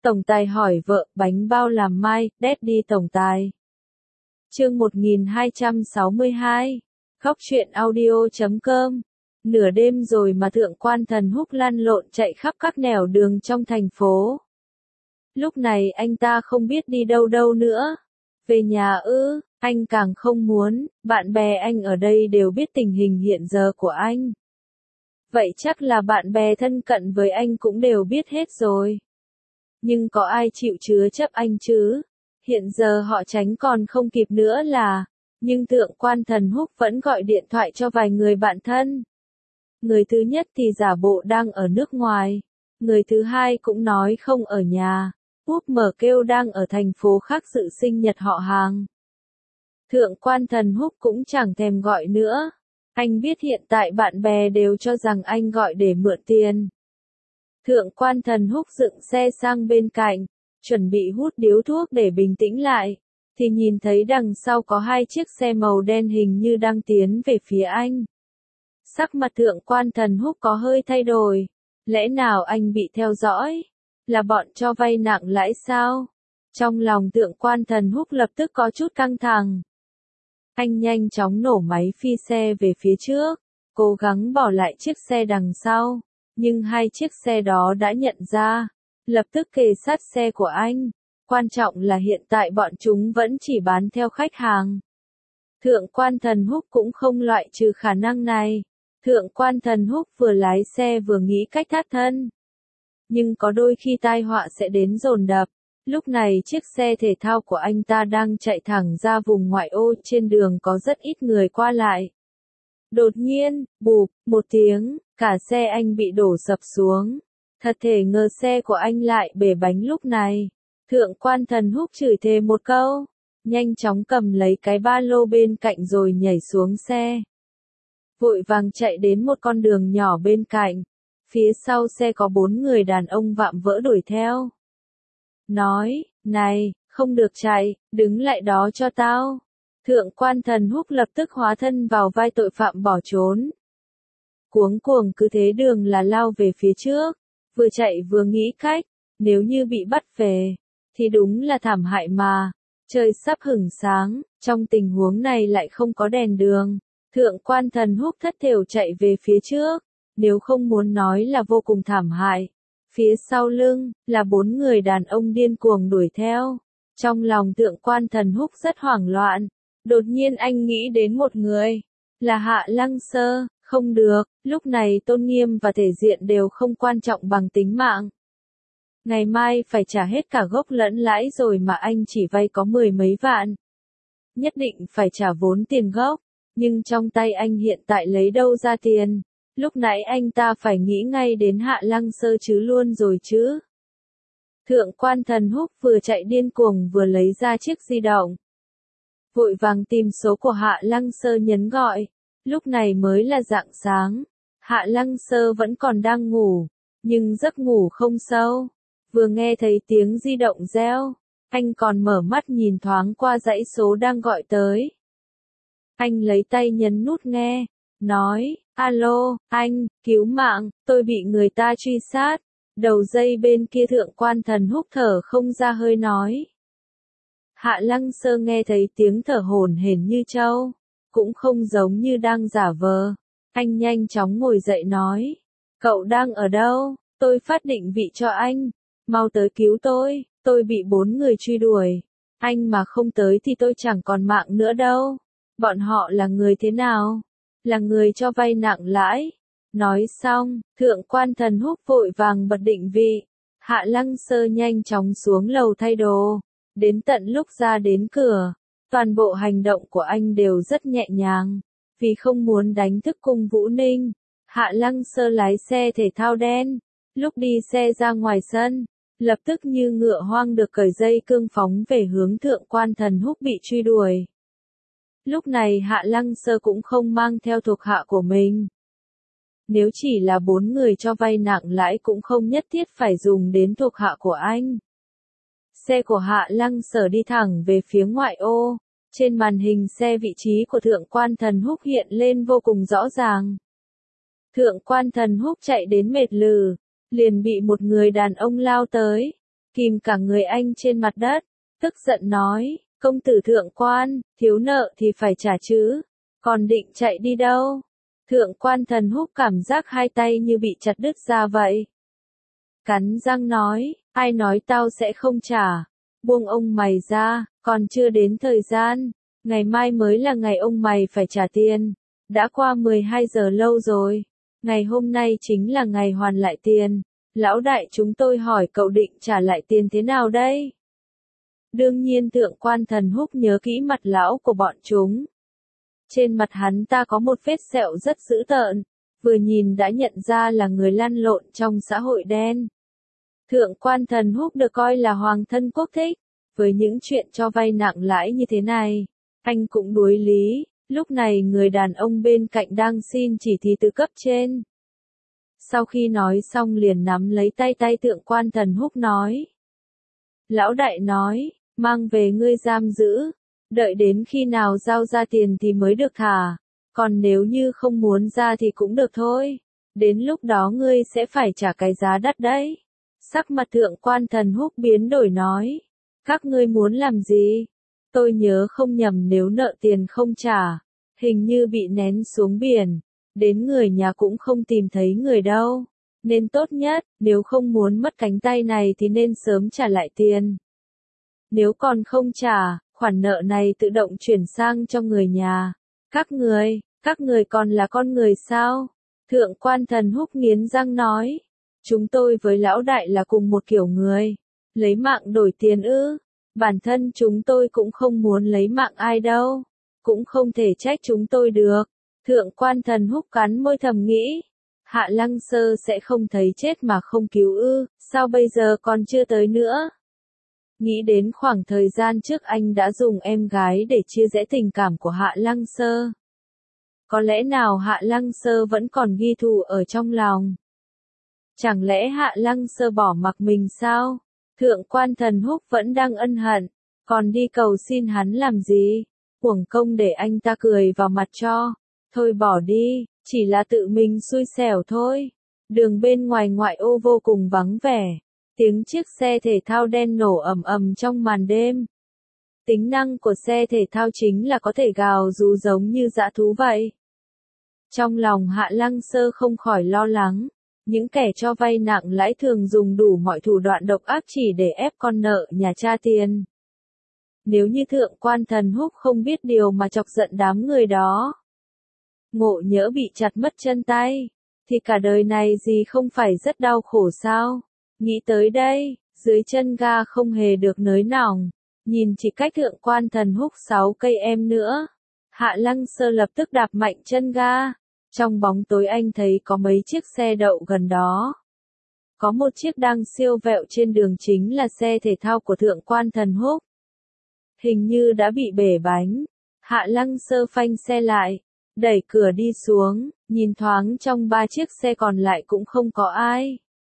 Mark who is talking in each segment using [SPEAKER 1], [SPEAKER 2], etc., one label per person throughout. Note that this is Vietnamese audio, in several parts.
[SPEAKER 1] Tổng tài hỏi vợ, bánh bao làm mai, Daddy tổng tài. Chương 1262. Khóc chuyện audio.com. Nửa đêm rồi mà thượng quan Thần Húc lăn lộn chạy khắp các nẻo đường trong thành phố. Lúc này anh ta không biết đi đâu đâu nữa. Về nhà ư, anh càng không muốn, bạn bè anh ở đây đều biết tình hình hiện giờ của anh. Vậy chắc là bạn bè thân cận với anh cũng đều biết hết rồi. Nhưng có ai chịu chứa chấp anh chứ? Hiện giờ họ tránh còn không kịp nữa là, nhưng thượng quan Thần Húc vẫn gọi điện thoại cho vài người bạn thân. Người thứ nhất thì giả bộ đang ở nước ngoài, người thứ hai cũng nói không ở nhà, úp mở kêu đang ở thành phố khác dự sinh nhật họ hàng. Thượng quan Thần Húc cũng chẳng thèm gọi nữa, anh biết hiện tại bạn bè đều cho rằng anh gọi để mượn tiền. Thượng quan Thần Húc dựng xe sang bên cạnh, chuẩn bị hút điếu thuốc để bình tĩnh lại, thì nhìn thấy đằng sau có hai chiếc xe màu đen hình như đang tiến về phía anh. Sắc mặt thượng quan Thần Húc có hơi thay đổi, lẽ nào anh bị theo dõi? Là bọn cho vay nặng lãi sao? Trong lòng thượng quan Thần Húc lập tức có chút căng thẳng. Anh nhanh chóng nổ máy phi xe về phía trước, cố gắng bỏ lại chiếc xe đằng sau. Nhưng hai chiếc xe đó đã nhận ra, lập tức kề sát xe của anh. Quan trọng là hiện tại bọn chúng vẫn chỉ bán theo khách hàng. Thượng quan Thần Húc cũng không loại trừ khả năng này. Thượng quan Thần Húc vừa lái xe vừa nghĩ cách thoát thân. Nhưng có đôi khi tai họa sẽ đến dồn dập. Lúc này chiếc xe thể thao của anh ta đang chạy thẳng ra vùng ngoại ô, trên đường có rất ít người qua lại. Đột nhiên, bụp, một tiếng, cả xe anh bị đổ sập xuống. Thật thể ngờ xe của anh lại bể bánh lúc này. Thượng quan Thần Húc chửi thề một câu, nhanh chóng cầm lấy cái ba lô bên cạnh rồi nhảy xuống xe. Vội vàng chạy đến một con đường nhỏ bên cạnh. Phía sau xe có 4 người đàn ông vạm vỡ đuổi theo. Nói, này, không được chạy, đứng lại đó cho tao. Thượng quan Thần Húc lập tức hóa thân vào vai tội phạm bỏ trốn. Cuống cuồng cứ thế đường là lao về phía trước, vừa chạy vừa nghĩ cách, nếu như bị bắt về, thì đúng là thảm hại mà. Trời sắp hửng sáng, trong tình huống này lại không có đèn đường. Thượng quan Thần Húc thất thểu chạy về phía trước, nếu không muốn nói là vô cùng thảm hại. Phía sau lưng, là 4 người đàn ông điên cuồng đuổi theo. Trong lòng thượng quan Thần Húc rất hoảng loạn. Đột nhiên anh nghĩ đến một người, là Hạ Lăng Sơ. Không được, lúc này tôn nghiêm và thể diện đều không quan trọng bằng tính mạng. Ngày mai phải trả hết cả gốc lẫn lãi rồi mà anh chỉ vay có 10 mấy vạn. Nhất định phải trả vốn tiền gốc, nhưng trong tay anh hiện tại lấy đâu ra tiền. Lúc nãy anh ta phải nghĩ ngay đến Hạ Lăng Sơ chứ luôn rồi chứ. Thượng quan Thần Húc vừa chạy điên cuồng vừa lấy ra chiếc di động. Vội vàng tìm số của Hạ Lăng Sơ nhấn gọi. Lúc này mới là rạng sáng. Hạ Lăng Sơ vẫn còn đang ngủ, nhưng giấc ngủ không sâu. Vừa nghe thấy tiếng di động reo, anh còn mở mắt nhìn thoáng qua dãy số đang gọi tới. Anh lấy tay nhấn nút nghe, nói, alo, anh, cứu mạng, tôi bị người ta truy sát. Đầu dây bên kia thượng quan Thần Húc thở không ra hơi nói. Hạ Lăng Sơ nghe thấy tiếng thở hổn hển như trâu, cũng không giống như đang giả vờ. Anh nhanh chóng ngồi dậy nói, cậu đang ở đâu, tôi phát định vị cho anh, mau tới cứu tôi bị 4 người truy đuổi. Anh mà không tới thì tôi chẳng còn mạng nữa đâu. Bọn họ là người thế nào? Là người cho vay nặng lãi. Nói xong, thượng quan Thần Húc vội vàng bật định vị. Hạ Lăng Sơ nhanh chóng xuống lầu thay đồ. Đến tận lúc ra đến cửa, toàn bộ hành động của anh đều rất nhẹ nhàng. Vì không muốn đánh thức Cung Vũ Ninh, Hạ Lăng Sơ lái xe thể thao đen. Lúc đi xe ra ngoài sân, lập tức như ngựa hoang được cởi dây cương phóng về hướng thượng quan Thần Húc bị truy đuổi. Lúc này Hạ Lăng Sơ cũng không mang theo thuộc hạ của mình. Nếu chỉ là 4 người cho vay nặng lãi cũng không nhất thiết phải dùng đến thuộc hạ của anh. Xe của Hạ Lăng Sơ đi thẳng về phía ngoại ô. Trên màn hình xe vị trí của thượng quan Thần Húc hiện lên vô cùng rõ ràng. Thượng quan Thần Húc chạy đến mệt lử, liền bị một người đàn ông lao tới. kìm cả người anh trên mặt đất, tức giận nói, công tử thượng quan, thiếu nợ thì phải trả chứ, còn định chạy đi đâu? Thượng quan Thần Húc cảm giác hai tay như bị chặt đứt ra vậy. Cắn răng nói, ai nói tao sẽ không trả, buông ông mày ra, còn chưa đến thời gian, ngày mai mới là ngày ông mày phải trả tiền, đã qua 12 giờ lâu rồi, ngày hôm nay chính là ngày hoàn lại tiền, lão đại chúng tôi hỏi cậu định trả lại tiền thế nào đây? Đương nhiên thượng quan Thần Húc nhớ kỹ mặt lão của bọn chúng. Trên mặt hắn ta có một vết sẹo rất dữ tợn, vừa nhìn đã nhận ra là người lăn lộn trong xã hội đen. Thượng quan Thần Húc được coi là hoàng thân quốc thích, với những chuyện cho vay nặng lãi như thế này, anh cũng đuối lý, lúc này người đàn ông bên cạnh đang xin chỉ thị từ cấp trên. Sau khi nói xong liền nắm lấy tay thượng quan Thần Húc nói. Lão đại nói, mang về ngươi giam giữ, đợi đến khi nào giao ra tiền thì mới được thả, còn nếu như không muốn ra thì cũng được thôi, đến lúc đó ngươi sẽ phải trả cái giá đắt đấy. Sắc mặt thượng quan Thần Húc biến đổi nói, các ngươi muốn làm gì? Tôi nhớ không nhầm nếu nợ tiền không trả, hình như bị ném xuống biển, đến người nhà cũng không tìm thấy người đâu, nên tốt nhất, nếu không muốn mất cánh tay này thì nên sớm trả lại tiền. Nếu còn không trả, khoản nợ này tự động chuyển sang cho người nhà. Các người còn là con người sao? Thượng quan Thần Húc nghiến răng nói, chúng tôi với lão đại là cùng một kiểu người, lấy mạng đổi tiền ư? Bản thân chúng tôi cũng không muốn lấy mạng ai đâu, cũng không thể trách chúng tôi được. Thượng quan Thần Húc cắn môi thầm nghĩ, Hạ Lăng Sơ sẽ không thấy chết mà không cứu ư, sao bây giờ còn chưa tới nữa? Nghĩ đến khoảng thời gian trước anh đã dùng em gái để chia rẽ tình cảm của Hạ Lăng Sơ. Có lẽ nào Hạ Lăng Sơ vẫn còn ghi thù ở trong lòng? Chẳng lẽ Hạ Lăng Sơ bỏ mặc mình sao? Thượng quan Thần Húc vẫn đang ân hận, còn đi cầu xin hắn làm gì? Uổng công để anh ta cười vào mặt cho. Thôi bỏ đi, chỉ là tự mình xui xẻo thôi. Đường bên ngoài ngoại ô vô cùng vắng vẻ. Tiếng chiếc xe thể thao đen nổ ầm ầm trong màn đêm. Tính năng của xe thể thao chính là có thể gào rú giống như dã thú vậy. Trong lòng Hạ Lăng Sơ không khỏi lo lắng. Những kẻ cho vay nặng lãi thường dùng đủ mọi thủ đoạn độc ác chỉ để ép con nợ nhà trả tiền. Nếu như thượng quan Thần Húc không biết điều mà chọc giận đám người đó, ngộ nhỡ bị chặt mất chân tay, thì cả đời này gì không phải rất đau khổ sao? Nghĩ tới đây, dưới chân ga không hề được nới lỏng, nhìn chỉ cách thượng quan Thần Húc 6 cây em nữa. Hạ Lăng Sơ lập tức đạp mạnh chân ga. Trong bóng tối anh thấy có mấy chiếc xe đậu gần đó. Có một chiếc đang siêu vẹo trên đường chính là xe thể thao của thượng quan Thần Húc. Hình như đã bị bể bánh. Hạ Lăng Sơ phanh xe lại, đẩy cửa đi xuống, nhìn thoáng trong 3 chiếc xe còn lại cũng không có ai.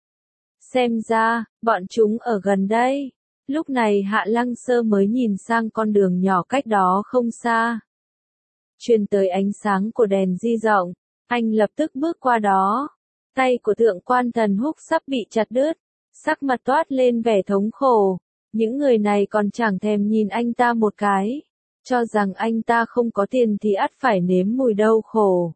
[SPEAKER 1] Xem ra, bọn chúng ở gần đây. Lúc này Hạ Lăng Sơ mới nhìn sang con đường nhỏ cách đó không xa. Truyền tới ánh sáng của đèn di động, anh lập tức bước qua đó. Tay của thượng quan Thần Húc sắp bị chặt đứt, sắc mặt toát lên vẻ thống khổ. Những người này còn chẳng thèm nhìn anh ta một cái, cho rằng anh ta không có tiền thì ắt phải nếm mùi đau khổ.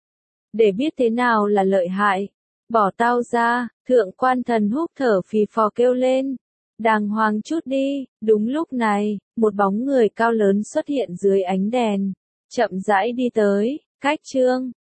[SPEAKER 1] Để biết thế nào là lợi hại, bỏ tao ra, thượng quan Thần Húc thở phì phò kêu lên. Đàng hoàng chút đi. Đúng lúc này, một bóng người cao lớn xuất hiện dưới ánh đèn, chậm rãi đi tới, cách chương